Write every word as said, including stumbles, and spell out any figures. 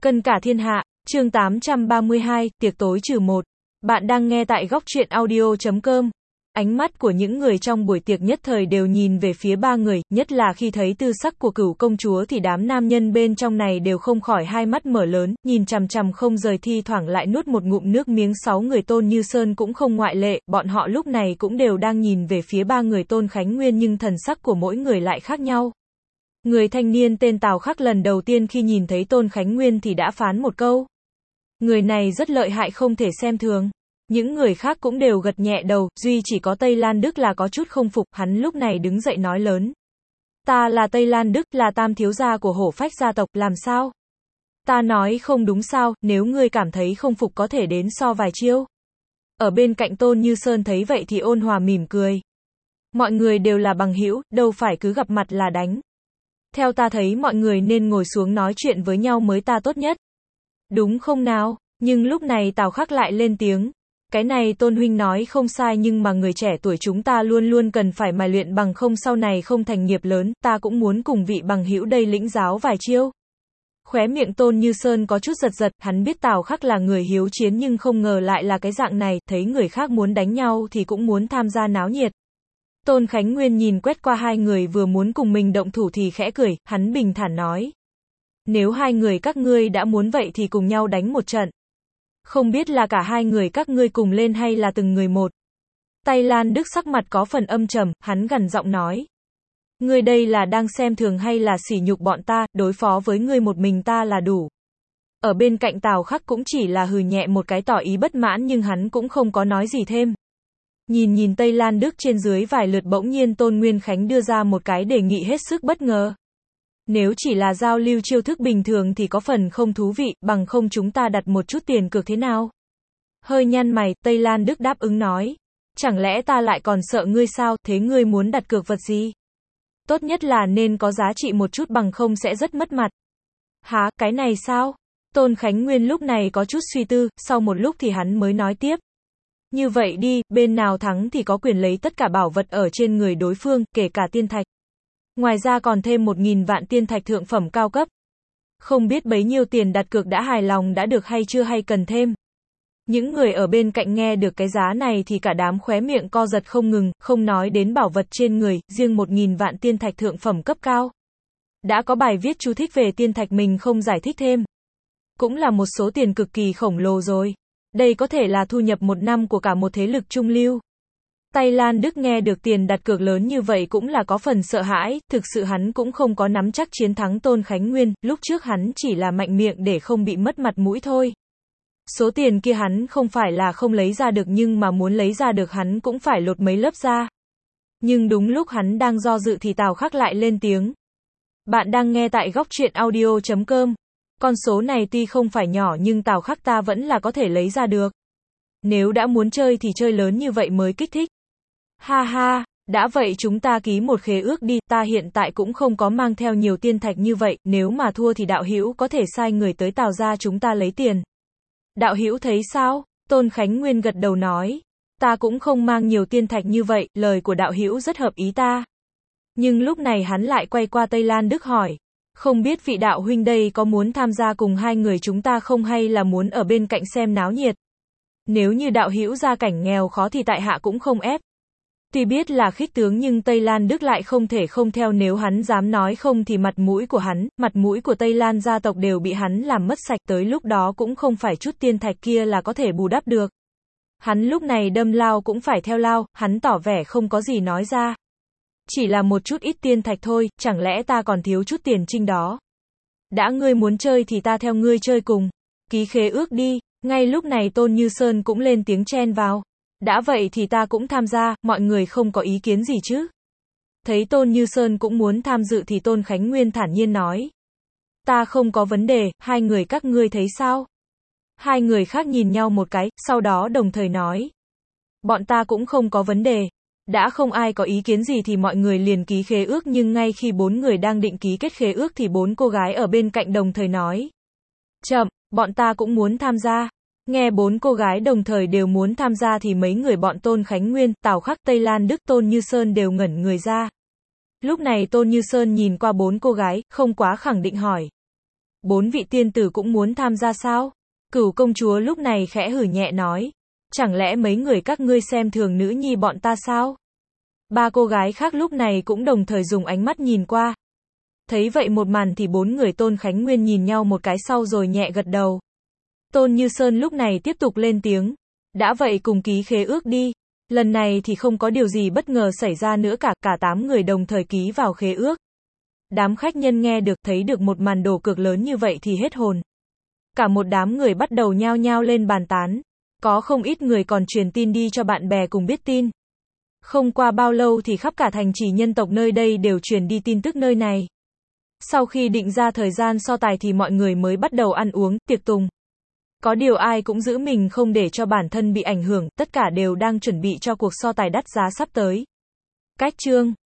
Cân cả thiên hạ, chương tám trăm ba mươi hai, tiệc tối trừ một. Bạn đang nghe tại góc truyện audio chấm com. Ánh mắt của những người trong buổi tiệc nhất thời đều nhìn về phía ba người, nhất là khi thấy tư sắc của Cửu công chúa thì đám nam nhân bên trong này đều không khỏi hai mắt mở lớn, nhìn chằm chằm không rời, thi thoảng lại nuốt một ngụm nước miếng. Sáu người Tôn Như Sơn cũng không ngoại lệ, bọn họ lúc này cũng đều đang nhìn về phía ba người Tôn Khánh Nguyên, nhưng thần sắc của mỗi người lại khác nhau. Người thanh niên tên Tào Khắc lần đầu tiên khi nhìn thấy Tôn Khánh Nguyên thì đã phán một câu: người này rất lợi hại, không thể xem thường. Những người khác cũng đều gật nhẹ đầu, duy chỉ có Tây Lan Đức là có chút không phục. Hắn lúc này đứng dậy nói lớn: ta là Tây Lan Đức, là tam thiếu gia của Hổ Phách gia tộc, làm sao? Ta nói không đúng sao? Nếu ngươi cảm thấy không phục có thể đến so vài chiêu. Ở bên cạnh Tôn Như Sơn thấy vậy thì ôn hòa mỉm cười: mọi người đều là bằng hữu, đâu phải cứ gặp mặt là đánh. Theo ta thấy mọi người nên ngồi xuống nói chuyện với nhau mới ta tốt nhất. Đúng không nào? Nhưng lúc này Tào Khắc lại lên tiếng: cái này Tôn huynh nói không sai, nhưng mà người trẻ tuổi chúng ta luôn luôn cần phải mài luyện, bằng không sau này không thành nghiệp lớn. Ta cũng muốn cùng vị bằng hữu đây lĩnh giáo vài chiêu. Khóe miệng Tôn Như Sơn có chút giật giật, hắn biết Tào Khắc là người hiếu chiến nhưng không ngờ lại là cái dạng này, thấy người khác muốn đánh nhau thì cũng muốn tham gia náo nhiệt. Tôn Khánh Nguyên nhìn quét qua hai người vừa muốn cùng mình động thủ thì khẽ cười, hắn bình thản nói: nếu hai người các ngươi đã muốn vậy thì cùng nhau đánh một trận. Không biết là cả hai người các ngươi cùng lên hay là từng người một. Tây Lan Đức sắc mặt có phần âm trầm, hắn gằn giọng nói: ngươi đây là đang xem thường hay là sỉ nhục bọn ta? Đối phó với ngươi một mình ta là đủ. Ở bên cạnh Tào Khắc cũng chỉ là hừ nhẹ một cái tỏ ý bất mãn, nhưng hắn cũng không có nói gì thêm. Nhìn nhìn Tây Lan Đức trên dưới vài lượt, bỗng nhiên Tôn Nguyên Khánh đưa ra một cái đề nghị hết sức bất ngờ. Nếu chỉ là giao lưu chiêu thức bình thường thì có phần không thú vị, bằng không chúng ta đặt một chút tiền cược thế nào? Hơi nhăn mày, Tây Lan Đức đáp ứng nói: chẳng lẽ ta lại còn sợ ngươi sao? Thế ngươi muốn đặt cược vật gì? Tốt nhất là nên có giá trị một chút, bằng không sẽ rất mất mặt. Hả, cái này sao? Tôn Khánh Nguyên lúc này có chút suy tư, sau một lúc thì hắn mới nói tiếp: như vậy đi, bên nào thắng thì có quyền lấy tất cả bảo vật ở trên người đối phương, kể cả tiên thạch. Ngoài ra còn thêm một nghìn vạn tiên thạch thượng phẩm cao cấp. Không biết bấy nhiêu tiền đặt cược đã hài lòng đã được hay chưa, hay cần thêm? Những người ở bên cạnh nghe được cái giá này thì cả đám khóe miệng co giật không ngừng, không nói đến bảo vật trên người, riêng một nghìn vạn tiên thạch thượng phẩm cấp cao. Đã có bài viết chú thích về tiên thạch, mình không giải thích thêm. Cũng là một số tiền cực kỳ khổng lồ rồi. Đây có thể là thu nhập một năm của cả một thế lực trung lưu. Tây Lan Đức nghe được tiền đặt cược lớn như vậy cũng là có phần sợ hãi, thực sự hắn cũng không có nắm chắc chiến thắng Tôn Khánh Nguyên, lúc trước hắn chỉ là mạnh miệng để không bị mất mặt mũi thôi. Số tiền kia hắn không phải là không lấy ra được, nhưng mà muốn lấy ra được hắn cũng phải lột mấy lớp da. Nhưng đúng lúc hắn đang do dự thì Tào Khắc lại lên tiếng: bạn đang nghe tại góc truyện audio chấm com. Con số này tuy không phải nhỏ nhưng Tào Khắc ta vẫn là có thể lấy ra được. Nếu đã muốn chơi thì chơi lớn như vậy mới kích thích. Ha ha, đã vậy chúng ta ký một khế ước đi, ta hiện tại cũng không có mang theo nhiều tiên thạch như vậy, nếu mà thua thì đạo hữu có thể sai người tới Tào gia chúng ta lấy tiền. Đạo hữu thấy sao? Tôn Khánh Nguyên gật đầu nói: ta cũng không mang nhiều tiên thạch như vậy, lời của đạo hữu rất hợp ý ta. Nhưng lúc này hắn lại quay qua Tây Lan Đức hỏi: không biết vị đạo huynh đây có muốn tham gia cùng hai người chúng ta không, hay là muốn ở bên cạnh xem náo nhiệt? Nếu như đạo hữu gia cảnh nghèo khó thì tại hạ cũng không ép. Tuy biết là khích tướng nhưng Tây Lan Đức lại không thể không theo, nếu hắn dám nói không thì mặt mũi của hắn, mặt mũi của Tây Lan gia tộc đều bị hắn làm mất sạch, tới lúc đó cũng không phải chút tiên thạch kia là có thể bù đắp được. Hắn lúc này đâm lao cũng phải theo lao, hắn tỏ vẻ không có gì nói ra. Chỉ là một chút ít tiên thạch thôi, chẳng lẽ ta còn thiếu chút tiền trinh đó? Đã ngươi muốn chơi thì ta theo ngươi chơi cùng. Ký khế ước đi. Ngay lúc này Tôn Như Sơn cũng lên tiếng chen vào: đã vậy thì ta cũng tham gia, mọi người không có ý kiến gì chứ? Thấy Tôn Như Sơn cũng muốn tham dự thì Tôn Khánh Nguyên thản nhiên nói: ta không có vấn đề, hai người các ngươi thấy sao? Hai người khác nhìn nhau một cái, sau đó đồng thời nói: bọn ta cũng không có vấn đề. Đã không ai có ý kiến gì thì mọi người liền ký khế ước, nhưng ngay khi bốn người đang định ký kết khế ước thì bốn cô gái ở bên cạnh đồng thời nói: chậm, bọn ta cũng muốn tham gia. Nghe bốn cô gái đồng thời đều muốn tham gia thì mấy người bọn Tôn Khánh Nguyên, Tào Khắc, Tây Lan Đức, Tôn Như Sơn đều ngẩn người ra. Lúc này Tôn Như Sơn nhìn qua bốn cô gái, không quá khẳng định hỏi: Bốn vị tiên tử cũng muốn tham gia sao? Cửu công chúa lúc này khẽ hử nhẹ nói. Chẳng lẽ mấy người các ngươi xem thường nữ nhi bọn ta sao? Ba cô gái khác lúc này cũng đồng thời dùng ánh mắt nhìn qua. Thấy vậy một màn thì bốn người Tôn Khánh Nguyên nhìn nhau một cái sau rồi nhẹ gật đầu. Tôn Như Sơn lúc này tiếp tục lên tiếng. Đã vậy cùng ký khế ước đi. Lần này thì không có điều gì bất ngờ xảy ra nữa cả, cả tám người đồng thời ký vào khế ước. Đám khách nhân nghe được thấy được một màn đồ cược lớn như vậy thì hết hồn. Cả một đám người bắt đầu nhao nhao lên bàn tán. Có không ít người còn truyền tin đi cho bạn bè cùng biết tin. Không qua bao lâu thì khắp cả thành trì nhân tộc nơi đây đều truyền đi tin tức nơi này. Sau khi định ra thời gian so tài thì mọi người mới bắt đầu ăn uống, tiệc tùng. Có điều ai cũng giữ mình không để cho bản thân bị ảnh hưởng, tất cả đều đang chuẩn bị cho cuộc so tài đắt giá sắp tới. Cách chương